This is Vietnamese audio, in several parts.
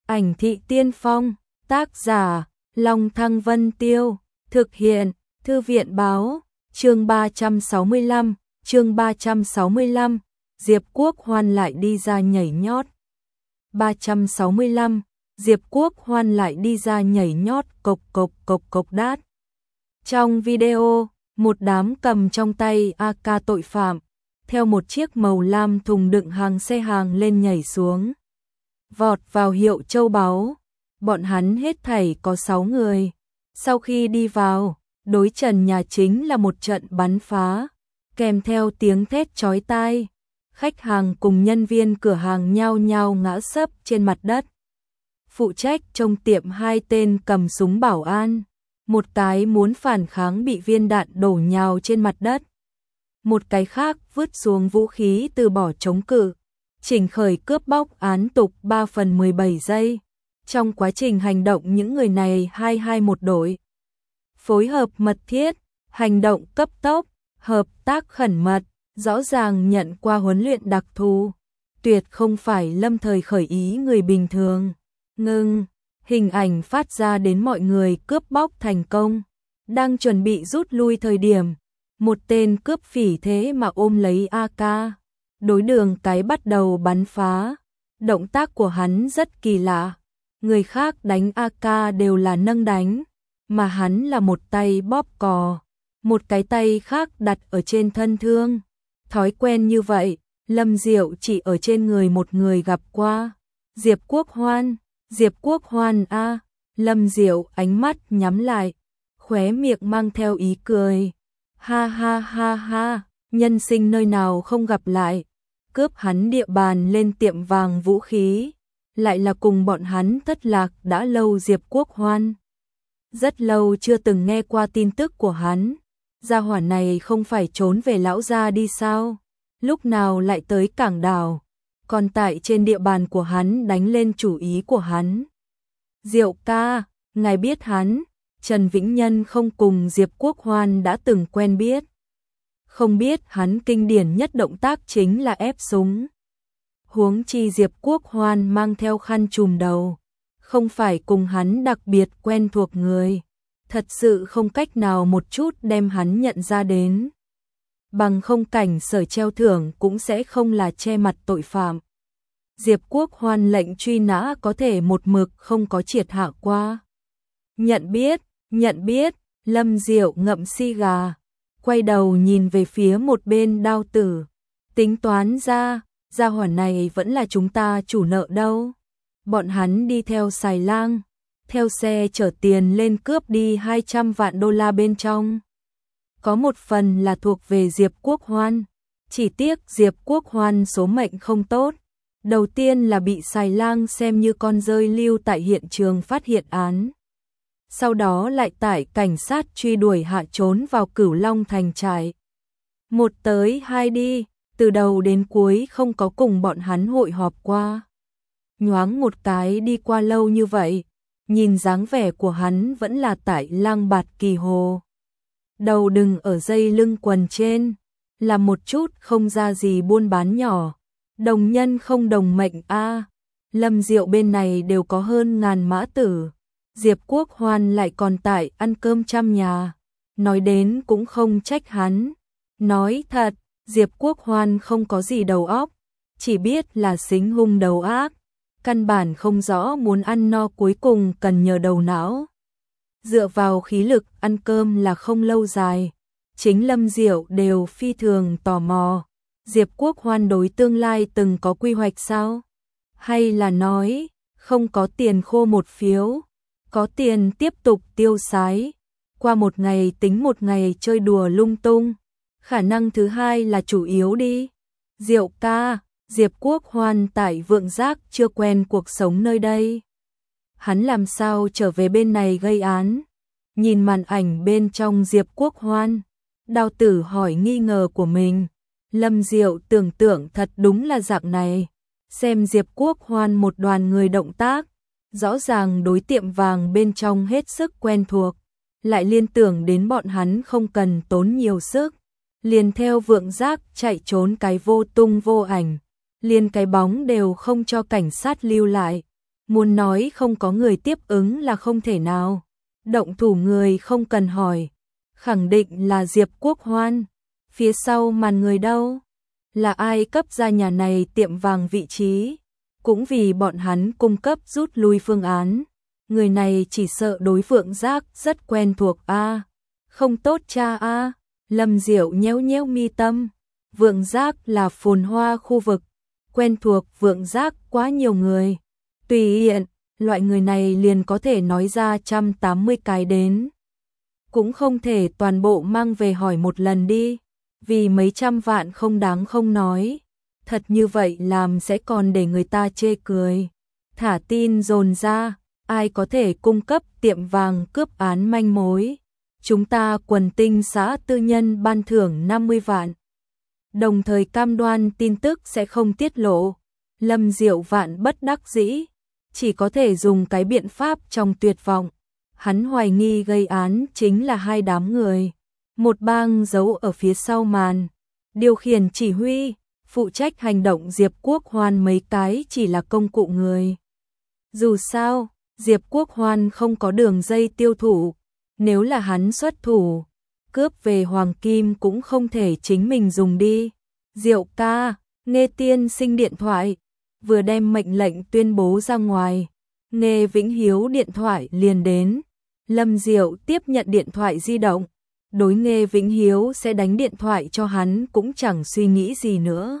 Ảnh thị tiên phong, tác giả, Long Thăng Vân Tiêu, thực hiện, Thư viện Báo, chương 365, Diệp Quốc Hoan lại đi ra nhảy nhót. 365, Diệp Quốc Hoan lại đi ra nhảy nhót cộc cộc cộc cộc đát. Trong video, một đám cầm trong tay AK tội phạm, theo một chiếc màu lam thùng đựng hàng xe hàng lên nhảy xuống. Vọt vào hiệu châu báu, bọn hắn hết thảy có 6 người. Sau khi đi vào, đối trần nhà chính là một trận bắn phá, kèm theo tiếng thét chói tai. Khách hàng cùng nhân viên cửa hàng nhao nhao ngã sấp trên mặt đất. Phụ trách trong tiệm 2 tên cầm súng bảo an, một cái muốn phản kháng bị viên đạn đổ nhào trên mặt đất. Một cái khác vứt xuống vũ khí từ bỏ chống cự, chỉnh khởi cướp bóc án tục 3/17 giây. Trong quá trình hành động những người này 221 đội. Phối hợp mật thiết, hành động cấp tốc, hợp tác khẩn mật, rõ ràng nhận qua huấn luyện đặc thù. Tuyệt không phải lâm thời khởi ý người bình thường. Ngưng, hình ảnh phát ra đến mọi người cướp bóc thành công. Đang chuẩn bị rút lui thời điểm, một tên cướp phỉ thế mà ôm lấy AK. Đối đường cái bắt đầu bắn phá. Động tác của hắn rất kỳ lạ. Người khác đánh AK đều là nâng đánh, mà hắn là một tay bóp cò, một cái tay khác đặt ở trên thân thương. Thói quen như vậy, Lâm Diệu chỉ ở trên người một người gặp qua. Diệp Quốc Hoan a. Lâm Diệu ánh mắt nhắm lại, khóe miệng mang theo ý cười. Ha ha ha ha, nhân sinh nơi nào không gặp lại. Cướp hắn địa bàn lên tiệm vàng vũ khí, lại là cùng bọn hắn thất lạc đã lâu. Diệp Quốc Hoan rất lâu chưa từng nghe qua tin tức của hắn. Gia hỏa này không phải trốn về lão gia đi sao? Lúc nào lại tới cảng đảo? Còn tại trên địa bàn của hắn đánh lên chủ ý của hắn. Diệu ca, ngài biết hắn? Trần Vĩnh Nhân không cùng Diệp Quốc Hoan đã từng quen biết. Không biết hắn kinh điển nhất động tác chính là ép súng. Huống chi Diệp Quốc Hoan mang theo khăn trùm đầu, không phải cùng hắn đặc biệt quen thuộc người. Thật sự không cách nào một chút đem hắn nhận ra đến. Bằng không cảnh sở treo thưởng cũng sẽ không là che mặt tội phạm. Diệp Quốc Hoan lệnh truy nã có thể một mực không có triệt hạ qua. Nhận biết, Lâm Diệu ngậm si gà, quay đầu nhìn về phía một bên Đao Tử, tính toán ra, gia hỏa này vẫn là chúng ta chủ nợ đâu. Bọn hắn đi theo xài lang, theo xe chở tiền lên cướp đi 200 vạn đô la bên trong. Có một phần là thuộc về Diệp Quốc Hoan, chỉ tiếc Diệp Quốc Hoan số mệnh không tốt. Đầu tiên là bị xài lang xem như con rơi lưu tại hiện trường phát hiện án. Sau đó lại tại cảnh sát truy đuổi hạ trốn vào Cửu Long thành trại. Một tới hai đi, từ đầu đến cuối không có cùng bọn hắn hội họp qua. Nhoáng một cái đi qua lâu như vậy, nhìn dáng vẻ của hắn vẫn là tại Lang Bạt Kỳ Hồ. Đầu đừng ở dây lưng quần trên, là một chút không ra gì buôn bán nhỏ. Đồng nhân không đồng mệnh a. Lâm Diệu bên này đều có hơn 1000 mã tử. Diệp Quốc Hoan lại còn tại ăn cơm trăm nhà. Nói đến cũng không trách hắn. Nói thật, Diệp Quốc Hoan không có gì đầu óc, chỉ biết là xính hung đầu ác. Căn bản không rõ muốn ăn no cuối cùng cần nhờ đầu não. Dựa vào khí lực ăn cơm là không lâu dài. Chính Lâm Diệu đều phi thường tò mò. Diệp Quốc Hoan đối tương lai từng có quy hoạch sao? Hay là nói, không có tiền khô một phiếu, có tiền tiếp tục tiêu xái, qua một ngày tính một ngày chơi đùa lung tung. Khả năng thứ hai là chủ yếu đi. Diệu ca, Diệp Quốc Hoan tại Vượng Giác chưa quen cuộc sống nơi đây. Hắn làm sao trở về bên này gây án? Nhìn màn ảnh bên trong Diệp Quốc Hoan, Đao Tử hỏi nghi ngờ của mình. Lâm Diệu tưởng tượng thật đúng là dạng này. Xem Diệp Quốc Hoan một đoàn người động tác, rõ ràng đối tiệm vàng bên trong hết sức quen thuộc, lại liên tưởng đến bọn hắn không cần tốn nhiều sức, liền theo Vượng Giác chạy trốn cái vô tung vô ảnh, liền cái bóng đều không cho cảnh sát lưu lại. Muốn nói không có người tiếp ứng là không thể nào. Động thủ người không cần hỏi, khẳng định là Diệp Quốc Hoan. Phía sau màn người đâu? Là ai cấp ra nhà này tiệm vàng vị trí? Cũng vì bọn hắn cung cấp rút lui phương án. Người này chỉ sợ đối Vượng Giác rất quen thuộc a. Không tốt cha a. Lâm Diệu nhéo nhéo mi tâm. Vượng Giác là phồn hoa khu vực, quen thuộc Vượng Giác quá nhiều người. Tùy hiện, loại người này liền có thể nói ra 180 cái đến. Cũng không thể toàn bộ mang về hỏi một lần đi, vì mấy trăm vạn không đáng không nói. Thật như vậy làm sẽ còn để người ta chê cười. Thả tin dồn ra, ai có thể cung cấp tiệm vàng cướp án manh mối. Chúng ta Quần Tinh xã tư nhân ban thưởng 50 vạn. Đồng thời cam đoan tin tức sẽ không tiết lộ. Lâm Diệu Vạn bất đắc dĩ, chỉ có thể dùng cái biện pháp trong tuyệt vọng. Hắn hoài nghi gây án chính là hai đám người. Một bang giấu ở phía sau màn, điều khiển chỉ huy, phụ trách hành động Diệp Quốc Hoan mấy cái chỉ là công cụ người. Dù sao, Diệp Quốc Hoan không có đường dây tiêu thụ, nếu là hắn xuất thủ, cướp về hoàng kim cũng không thể chính mình dùng đi. Diệu ca, Nghe tiên sinh điện thoại, vừa đem mệnh lệnh tuyên bố ra ngoài, Nghe Vĩnh Hiếu điện thoại liền đến. Lâm Diệu tiếp nhận điện thoại di động, đối Nghe Vĩnh Hiếu sẽ đánh điện thoại cho hắn cũng chẳng suy nghĩ gì nữa.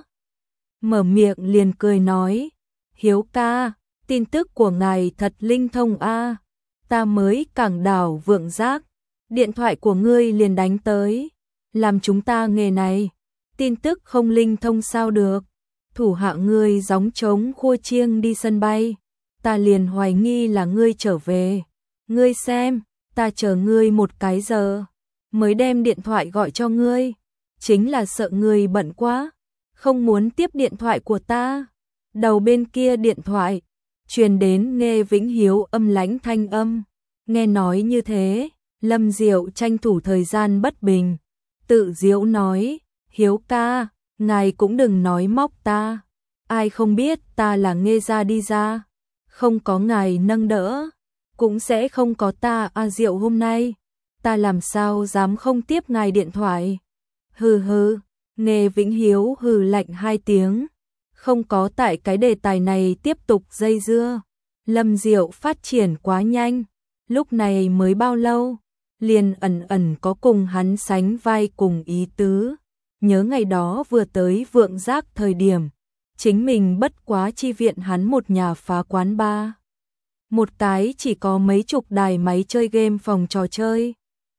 Mở miệng liền cười nói, Hiếu ca, tin tức của ngài thật linh thông a. Ta mới cảng đảo Vượng Giác, điện thoại của ngươi liền đánh tới, làm chúng ta nghề này, tin tức không linh thông sao được. Thủ hạ ngươi gióng trống khua chiêng đi sân bay, ta liền hoài nghi là ngươi trở về. Ngươi xem, ta chờ ngươi một cái giờ, mới đem điện thoại gọi cho ngươi, chính là sợ ngươi bận quá, không muốn tiếp điện thoại của ta. Đầu bên kia điện thoại, truyền đến Nghe Vĩnh Hiếu âm lãnh thanh âm. Nghe nói như thế, Lâm Diệu tranh thủ thời gian bất bình, tự giễu nói, Hiếu ca, ngài cũng đừng nói móc ta, ai không biết ta là Nghe gia đi ra, không có ngài nâng đỡ, cũng sẽ không có ta a Diệu hôm nay, ta làm sao dám không tiếp ngài điện thoại. Hừ hừ, Nghe Vĩnh Hiếu hừ lạnh hai tiếng, không có tại cái đề tài này tiếp tục dây dưa. Lâm Diệu phát triển quá nhanh, lúc này mới bao lâu, liền ẩn ẩn có cùng hắn sánh vai cùng ý tứ. Nhớ ngày đó vừa tới Vượng Giác thời điểm, chính mình bất quá chi viện hắn một nhà phá quán bar. Một cái chỉ có mấy chục đài máy chơi game phòng trò chơi.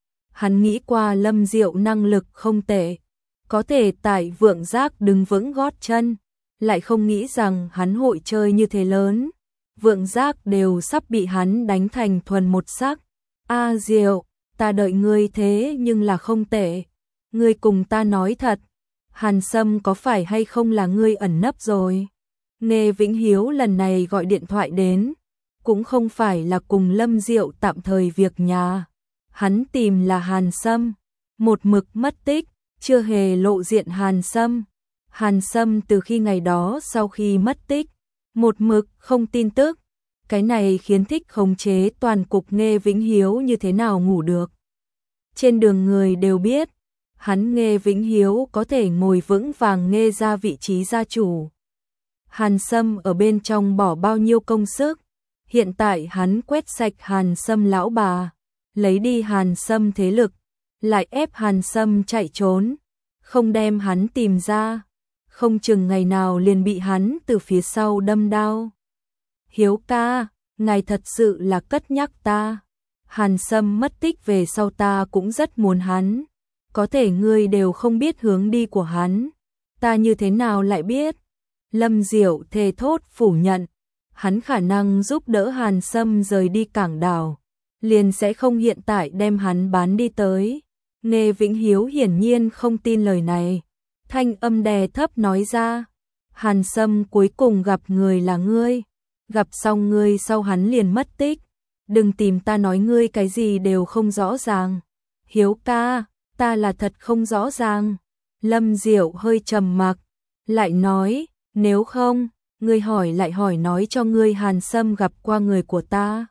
Hắn nghĩ qua Lâm Diệu năng lực không tệ, có thể tại Vượng Giác đứng vững gót chân, lại không nghĩ rằng hắn hội chơi như thế lớn. Vượng Giác đều sắp bị hắn đánh thành thuần một sắc. A Diệu, ta đợi ngươi thế nhưng là không tệ. Ngươi cùng ta nói thật, Hàn Sâm có phải hay không là ngươi ẩn nấp rồi? Nghe Vĩnh Hiếu lần này gọi điện thoại đến, cũng không phải là cùng Lâm Diệu tạm thời việc nhà. Hắn tìm là Hàn Sâm, một mực mất tích, chưa hề lộ diện Hàn Sâm. Hàn Sâm từ khi ngày đó sau khi mất tích, một mực không tin tức. Cái này khiến thích khống chế toàn cục Nghe Vĩnh Hiếu như thế nào ngủ được. Trên đường người đều biết, hắn Nghe Vĩnh Hiếu có thể ngồi vững vàng Nghe ra vị trí gia chủ. Hàn Sâm ở bên trong bỏ bao nhiêu công sức, hiện tại hắn quét sạch Hàn Sâm lão bà, lấy đi Hàn Sâm thế lực, lại ép Hàn Sâm chạy trốn, không đem hắn tìm ra, không chừng ngày nào liền bị hắn từ phía sau đâm đao. Hiếu ca, ngài thật sự là cất nhắc ta. Hàn Sâm mất tích về sau ta cũng rất muốn hắn, có thể ngươi đều không biết hướng đi của hắn, ta như thế nào lại biết? Lâm Diệu thề thốt phủ nhận, hắn khả năng giúp đỡ Hàn Sâm rời đi cảng đảo, liền sẽ không hiện tại đem hắn bán đi tới. Nghe Vĩnh Hiếu hiển nhiên không tin lời này, thanh âm đè thấp nói ra, Hàn Sâm cuối cùng gặp người là ngươi, gặp xong ngươi sau hắn liền mất tích, đừng tìm ta nói ngươi cái gì đều không rõ ràng. Hiếu ca, ta là thật không rõ ràng. Lâm Diệu hơi trầm mặc, lại nói, nếu không, Ngươi hỏi lại hỏi nói cho ngươi Hàn Sâm gặp qua người của ta.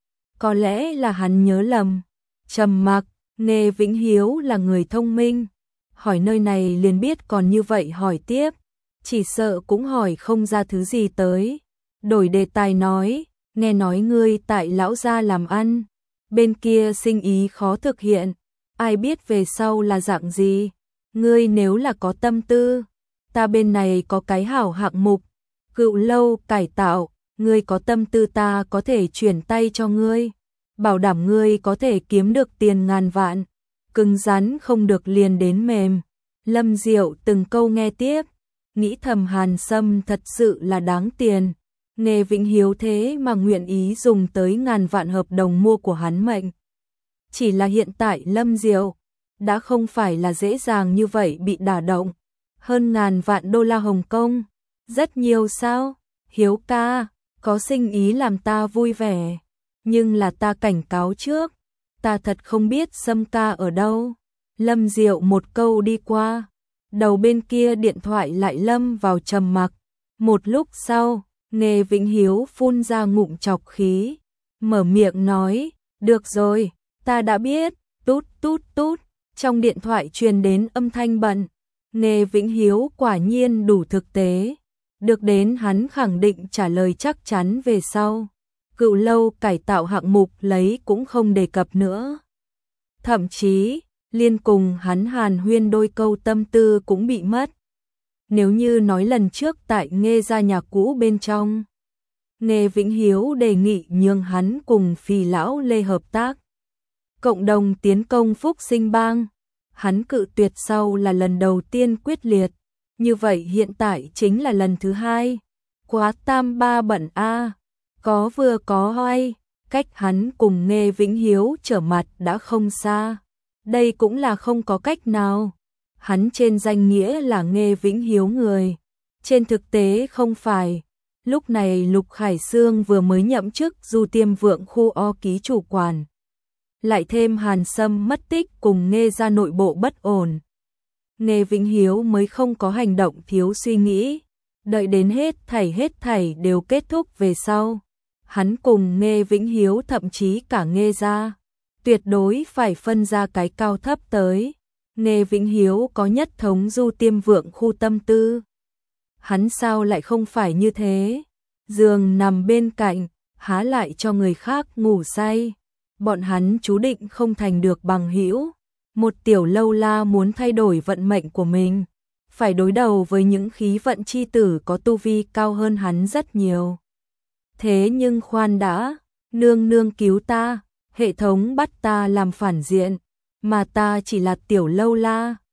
Có lẽ là hắn nhớ lầm. Trầm mặc, Nghe Vĩnh Hiếu là người thông minh. Hỏi nơi này liền biết, còn như vậy hỏi tiếp, chỉ sợ cũng hỏi không ra thứ gì tới. Đổi đề tài nói, nghe nói ngươi tại lão gia làm ăn, bên kia sinh ý khó thực hiện, ai biết về sau là dạng gì. Ngươi nếu là có tâm tư, ta bên này có cái hảo hạng mục, Cựu Lâu cải tạo, ngươi có tâm tư ta có thể chuyển tay cho ngươi, bảo đảm ngươi có thể kiếm được tiền ngàn vạn, cứng rắn không được liền đến mềm. Lâm Diệu từng câu nghe tiếp, nghĩ thầm Hàn Sâm thật sự là đáng tiền. Nghe Vĩnh Hiếu thế mà nguyện ý dùng tới ngàn vạn hợp đồng mua của hắn mệnh. Chỉ là hiện tại Lâm Diệu đã không phải là dễ dàng như vậy bị đả động. Hơn ngàn vạn đô la Hồng Kông, rất nhiều sao? Hiếu ca, có sinh ý làm ta vui vẻ, nhưng là ta cảnh cáo trước, ta thật không biết Sâm ca ở đâu. Lâm Diệu một câu đi qua, đầu bên kia điện thoại lại lâm vào trầm mặc. Một lúc sau, Nghe Vĩnh Hiếu phun ra ngụm trọc khí, mở miệng nói, được rồi, ta đã biết, tút tút tút, trong điện thoại truyền đến âm thanh bận. Nghe Vĩnh Hiếu quả nhiên đủ thực tế, được đến hắn khẳng định trả lời chắc chắn về sau. Cựu Lâu cải tạo hạng mục lấy cũng không đề cập nữa. Thậm chí, liên cùng hắn hàn huyên đôi câu tâm tư cũng bị mất. Nếu như nói lần trước tại Nghe gia nhà cũ bên trong, Nghe Vĩnh Hiếu đề nghị nhường hắn cùng Phì lão Lê hợp tác, cộng đồng tiến công Phúc Sinh Bang, hắn cự tuyệt sau là lần đầu tiên quyết liệt, như vậy hiện tại chính là lần thứ hai. Quá tam ba bận a, có vừa có hai, cách hắn cùng Nghe Vĩnh Hiếu trở mặt đã không xa. Đây cũng là không có cách nào. Hắn trên danh nghĩa là Nghe Vĩnh Hiếu người, trên thực tế không phải. Lúc này Lục Khải Sương vừa mới nhậm chức Du Tiêm Vượng khu O ký chủ quản, lại thêm Hàn Sâm mất tích cùng Nghe gia nội bộ bất ổn, Nghe Vĩnh Hiếu mới không có hành động thiếu suy nghĩ. Đợi đến hết thảy đều kết thúc về sau, hắn cùng Nghe Vĩnh Hiếu thậm chí cả Nghe gia tuyệt đối phải phân ra cái cao thấp tới. Nghe Vĩnh Hiếu có nhất thống Du Tiêm Vượng khu tâm tư, hắn sao lại không phải như thế? Giường nằm bên cạnh, há lại cho người khác ngủ say. Bọn hắn chú định không thành được bằng hữu. Một tiểu lâu la muốn thay đổi vận mệnh của mình, phải đối đầu với những khí vận chi tử có tu vi cao hơn hắn rất nhiều. Thế nhưng khoan đã, nương nương cứu ta, hệ thống bắt ta làm phản diện, mà ta chỉ là tiểu lâu la,